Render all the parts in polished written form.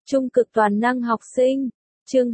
Trung cực toàn năng học sinh. Chương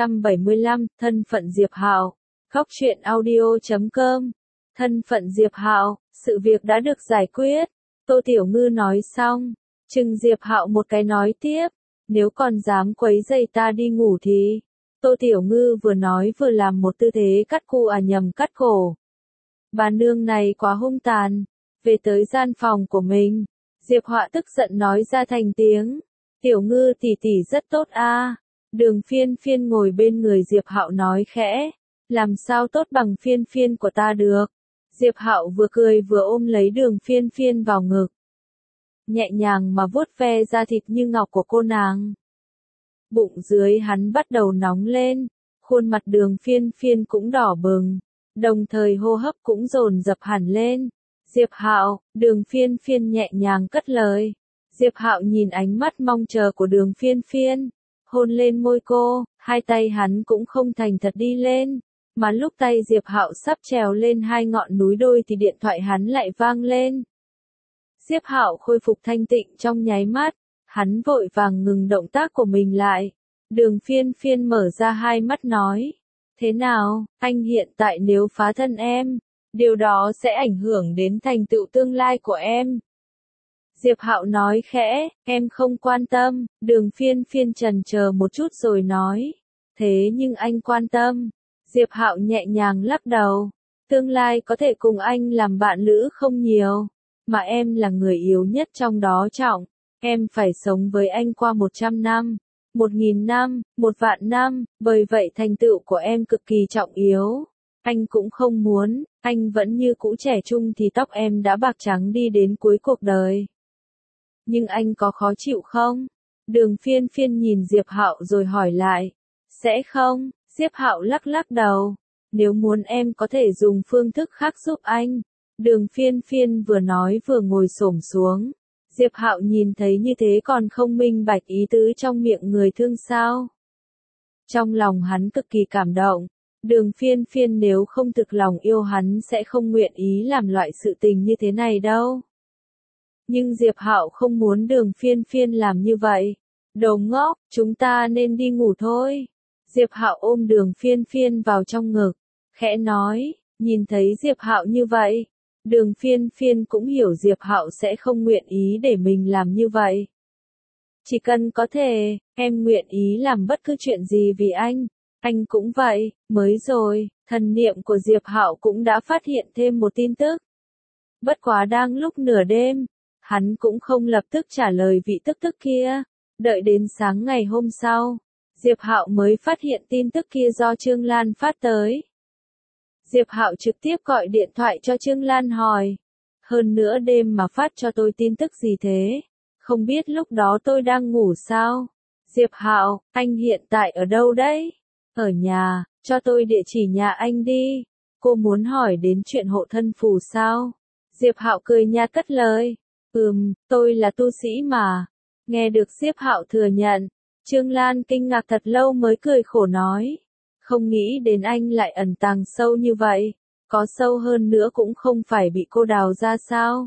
275, thân phận Diệp Hạo. Góc truyện audio.com. Thân phận Diệp Hạo, sự việc đã được giải quyết. Tô Tiểu Ngư nói xong, chừng Diệp Hạo một cái nói tiếp, nếu còn dám quấy rầy ta đi ngủ thì. Tô Tiểu Ngư vừa nói vừa làm một tư thế cắt cắt cổ. Bà nương này quá hung tàn. Về tới gian phòng của mình, Diệp Hạo tức giận nói ra thành tiếng. Tiểu Ngư tỷ tỷ rất tốt a. Đường Phiên Phiên ngồi bên người Diệp Hạo nói khẽ, làm sao tốt bằng Phiên Phiên của ta được. Diệp Hạo vừa cười vừa ôm lấy Đường Phiên Phiên vào ngực, nhẹ nhàng mà vuốt ve da thịt như ngọc của cô nàng. Bụng dưới hắn bắt đầu nóng lên, khuôn mặt Đường Phiên Phiên cũng đỏ bừng, đồng thời hô hấp cũng dồn dập hẳn lên. Diệp Hạo, Đường Phiên Phiên nhẹ nhàng cất lời. Diệp Hạo nhìn ánh mắt mong chờ của Đường Phiên Phiên, hôn lên môi cô, hai tay hắn cũng không thành thật đi lên, mà lúc tay Diệp Hạo sắp trèo lên hai ngọn núi đôi thì điện thoại hắn lại vang lên. Diệp Hạo khôi phục thanh tịnh trong nháy mắt, hắn vội vàng ngừng động tác của mình lại. Đường Phiên Phiên mở ra hai mắt nói, thế nào, anh hiện tại nếu phá thân em, điều đó sẽ ảnh hưởng đến thành tựu tương lai của em. Diệp Hạo nói khẽ, em không quan tâm. Đường Phiên Phiên chần chờ một chút rồi nói, thế nhưng anh quan tâm. Diệp Hạo nhẹ nhàng lắc đầu, tương lai có thể cùng anh làm bạn lữ không nhiều, mà em là người yếu nhất trong đó trọng. Em phải sống với anh qua 100 năm, 1000 năm, 1 vạn năm, bởi vậy thành tựu của em cực kỳ trọng yếu. Anh cũng không muốn, anh vẫn như cũ trẻ trung thì tóc em đã bạc trắng đi đến cuối cuộc đời. Nhưng anh có khó chịu không? Đường Phiên Phiên nhìn Diệp Hạo rồi hỏi lại. Sẽ không, Diệp Hạo lắc lắc đầu. Nếu muốn em có thể dùng phương thức khác giúp anh. Đường Phiên Phiên vừa nói vừa ngồi xổm xuống. Diệp Hạo nhìn thấy như thế còn không minh bạch ý tứ trong miệng người thương sao. Trong lòng hắn cực kỳ cảm động. Đường Phiên Phiên nếu không thực lòng yêu hắn sẽ không nguyện ý làm loại sự tình như thế này đâu. Nhưng Diệp Hạo không muốn Đường Phiên Phiên làm như vậy. Đồ ngốc, chúng ta nên đi ngủ thôi. Diệp Hạo ôm Đường Phiên Phiên vào trong ngực, khẽ nói. Nhìn thấy Diệp Hạo như vậy, Đường Phiên Phiên cũng hiểu Diệp Hạo sẽ không nguyện ý để mình làm như vậy. Chỉ cần có thể, em nguyện ý làm bất cứ chuyện gì vì anh cũng vậy. Mới rồi, thần niệm của Diệp Hạo cũng đã phát hiện thêm một tin tức. Bất quá đang lúc nửa đêm, hắn cũng không lập tức trả lời vị tức kia, đợi đến sáng ngày hôm sau, Diệp Hạo mới phát hiện tin tức kia do Trương Lan phát tới. Diệp Hạo trực tiếp gọi điện thoại cho Trương Lan hỏi, hơn nữa đêm mà phát cho tôi tin tức gì thế? Không biết lúc đó tôi đang ngủ sao? Diệp Hạo, anh hiện tại ở đâu đấy? Ở nhà, cho tôi địa chỉ nhà anh đi. Cô muốn hỏi đến chuyện hộ thân phù sao? Diệp Hạo cười nhạt cất lời. Tôi là tu sĩ mà. Nghe được Diệp Hạo thừa nhận, Trương Lan kinh ngạc thật lâu mới cười khổ nói. Không nghĩ đến anh lại ẩn tàng sâu như vậy. Có sâu hơn nữa cũng không phải bị cô đào ra sao?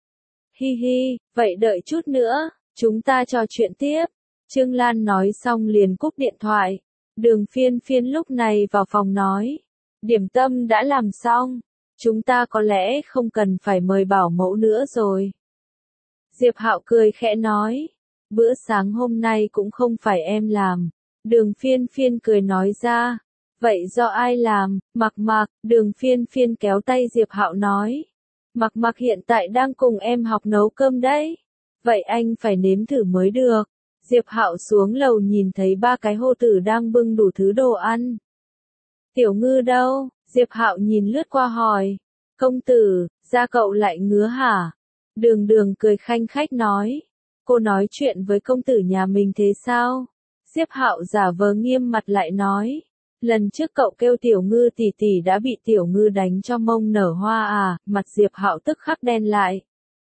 Hi hi, vậy đợi chút nữa, chúng ta trò chuyện tiếp. Trương Lan nói xong liền cúp điện thoại. Đường Phiên Phiên lúc này vào phòng nói. Điểm tâm đã làm xong. Chúng ta có lẽ không cần phải mời bảo mẫu nữa rồi. Diệp Hạo cười khẽ nói. Bữa sáng hôm nay cũng không phải em làm. Đường Phiên Phiên cười nói ra. Vậy do ai làm? Mặc Mặc. Đường Phiên Phiên kéo tay Diệp Hạo nói. Mặc Mặc hiện tại đang cùng em học nấu cơm đấy. Vậy anh phải nếm thử mới được. Diệp Hạo xuống lầu nhìn thấy ba cái hô tử đang bưng đủ thứ đồ ăn. Tiểu Ngư đâu? Diệp Hạo nhìn lướt qua hỏi. Công tử, da cậu lại ngứa hả? Đường Đường cười khanh khách nói. Cô nói chuyện với công tử nhà mình thế sao? Diệp Hạo giả vờ nghiêm mặt lại nói. Lần trước cậu kêu Tiểu Ngư tỷ tỷ đã bị Tiểu Ngư đánh cho mông nở hoa à? Mặt Diệp Hạo tức khắc đen lại.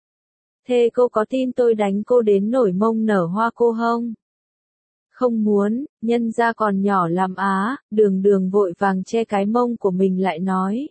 Thế cô có tin tôi đánh cô đến nổi mông nở hoa cô không? Không muốn, nhân ra còn nhỏ làm á. Đường Đường vội vàng che cái mông của mình lại nói.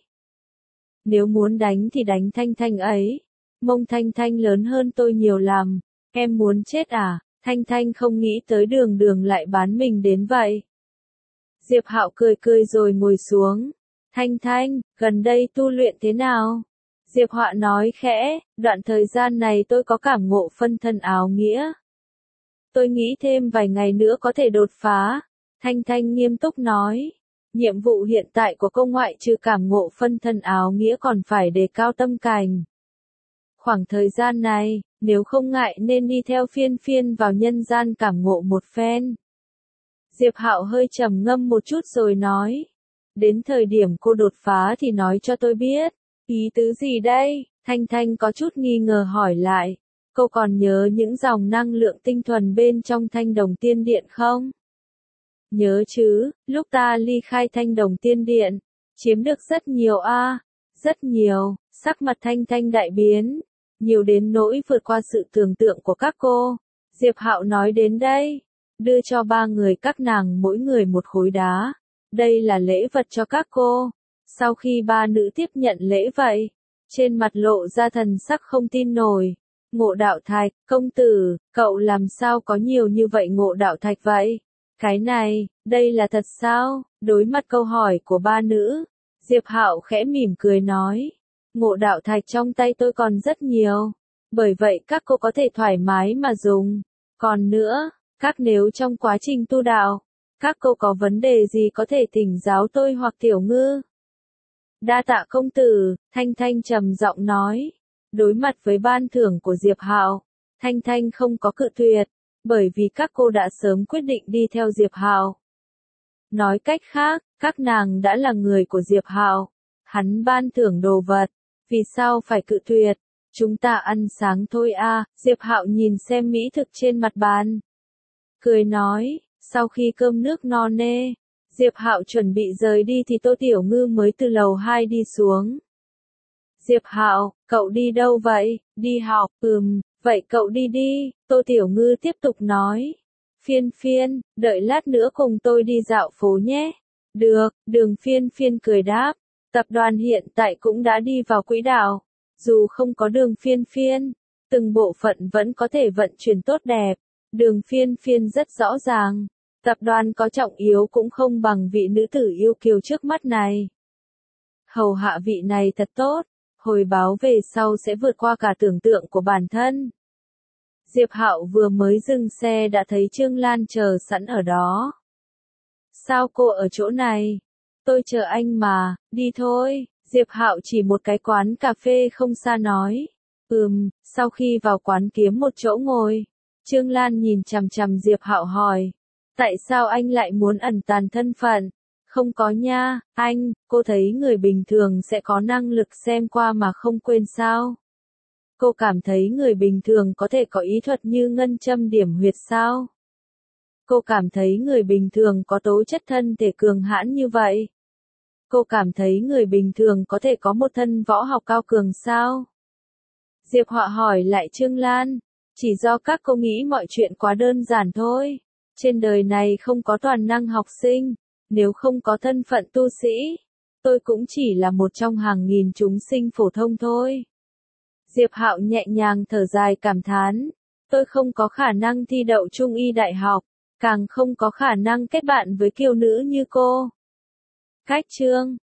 Nếu muốn đánh thì đánh Thanh Thanh ấy. Mông Thanh Thanh lớn hơn tôi nhiều lắm. Em muốn chết à? Thanh Thanh không nghĩ tới Đường Đường lại bán mình đến vậy. Diệp Hạo cười cười rồi ngồi xuống. Thanh Thanh, gần đây tu luyện thế nào? Diệp Họa nói khẽ, đoạn thời gian này tôi có cảm ngộ phân thân áo nghĩa. Tôi nghĩ thêm vài ngày nữa có thể đột phá. Thanh Thanh nghiêm túc nói. Nhiệm vụ hiện tại của cô ngoại trừ cảm ngộ phân thân áo nghĩa còn phải đề cao tâm cảnh. Khoảng thời gian này, nếu không ngại nên đi theo phiên phiên vào nhân gian cảm ngộ một phen. Diệp Hạo hơi trầm ngâm một chút rồi nói. Đến thời điểm cô đột phá thì nói cho tôi biết. Ý tứ gì đây? Thanh Thanh có chút nghi ngờ hỏi lại. Cô còn nhớ những dòng năng lượng tinh thuần bên trong Thanh Đồng Tiên Điện không? Nhớ chứ, lúc ta ly khai Thanh Đồng Tiên Điện, chiếm được rất nhiều rất nhiều, sắc mặt Thanh Thanh đại biến, nhiều đến nỗi vượt qua sự tưởng tượng của các cô. Diệp Hạo nói đến đây, đưa cho ba người các nàng mỗi người một khối đá. Đây là lễ vật cho các cô. Sau khi ba nữ tiếp nhận lễ vậy, trên mặt lộ ra thần sắc không tin nổi. Ngộ đạo thạch, công tử, cậu làm sao có nhiều như vậy ngộ đạo thạch vậy? Cái này, đây là thật sao? Đối mặt câu hỏi của ba nữ, Diệp Hạo khẽ mỉm cười nói. Ngộ đạo thạch trong tay tôi còn rất nhiều. Bởi vậy các cô có thể thoải mái mà dùng. Còn nữa, nếu trong quá trình tu đạo, các cô có vấn đề gì có thể thỉnh giáo tôi hoặc Tiểu Ngư. Đa tạ công tử, Thanh Thanh trầm giọng nói. Đối mặt với ban thưởng của Diệp Hạo, Thanh Thanh không có cự tuyệt, bởi vì các cô đã sớm quyết định đi theo Diệp Hạo. Nói cách khác, các nàng đã là người của Diệp Hạo. Hắn ban thưởng đồ vật, vì sao phải cự tuyệt? Chúng ta ăn sáng thôi a. Diệp Hạo nhìn xem mỹ thực trên mặt bàn, cười nói, sau khi cơm nước no nê, Diệp Hạo chuẩn bị rời đi thì Tô Tiểu Ngư mới từ lầu 2 đi xuống. Diệp Hạo, cậu đi đâu vậy? Đi học, vậy cậu đi đi, Tô Tiểu Ngư tiếp tục nói. Phiên phiên, đợi lát nữa cùng tôi đi dạo phố nhé. Được, Đường Phiên Phiên cười đáp. Tập đoàn hiện tại cũng đã đi vào quỹ đạo. Dù không có Đường Phiên Phiên, từng bộ phận vẫn có thể vận chuyển tốt đẹp. Đường Phiên Phiên rất rõ ràng. Tập đoàn có trọng yếu cũng không bằng vị nữ tử yêu kiều trước mắt này. Hầu hạ vị này thật tốt. Hồi báo về sau sẽ vượt qua cả tưởng tượng của bản thân. Diệp Hạo vừa mới dừng xe đã thấy Trương Lan chờ sẵn ở đó. Sao cô ở chỗ này? Tôi chờ anh mà, đi thôi. Diệp Hạo chỉ một cái quán cà phê không xa nói. Sau khi vào quán kiếm một chỗ ngồi, Trương Lan nhìn chằm chằm Diệp Hạo hỏi. Tại sao anh lại muốn ẩn tàng thân phận? Không có nha, anh, cô thấy người bình thường sẽ có năng lực xem qua mà không quên sao? Cô cảm thấy người bình thường có thể có ý thuật như ngân châm điểm huyệt sao? Cô cảm thấy người bình thường có tố chất thân thể cường hãn như vậy? Cô cảm thấy người bình thường có thể có một thân võ học cao cường sao? Diệp Họa hỏi lại Trương Lan, chỉ do các cô nghĩ mọi chuyện quá đơn giản thôi. Trên đời này không có toàn năng học sinh. Nếu không có thân phận tu sĩ, tôi cũng chỉ là một trong hàng nghìn chúng sinh phổ thông thôi. Diệp Hạo nhẹ nhàng thở dài cảm thán, tôi không có khả năng thi đậu Trung y đại học, càng không có khả năng kết bạn với kiều nữ như cô. Cách chương